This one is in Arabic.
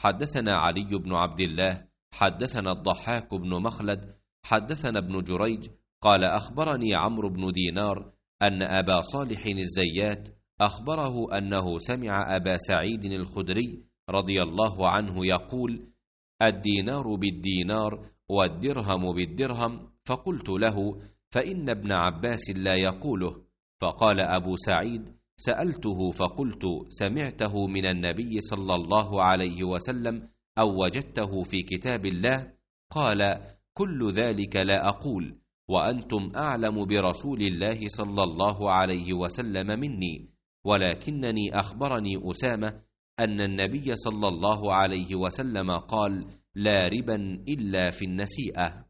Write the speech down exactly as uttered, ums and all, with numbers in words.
حدثنا علي بن عبد الله حدثنا الضحاك بن مخلد حدثنا ابن جريج قال أخبرني عمرو بن دينار أن أبا صالح الزيات أخبره أنه سمع أبا سعيد الخدري رضي الله عنه يقول: الدينار بالدينار والدرهم بالدرهم. فقلت له: فإن ابن عباس لا يقوله. فقال أبو سعيد: سألته فقلت: سمعته من النبي صلى الله عليه وسلم أو وجدته في كتاب الله؟ قال: كل ذلك لا أقول، وأنتم أعلم برسول الله صلى الله عليه وسلم مني، ولكنني أخبرني أسامة أن النبي صلى الله عليه وسلم قال: لا ربا إلا في النسيئة.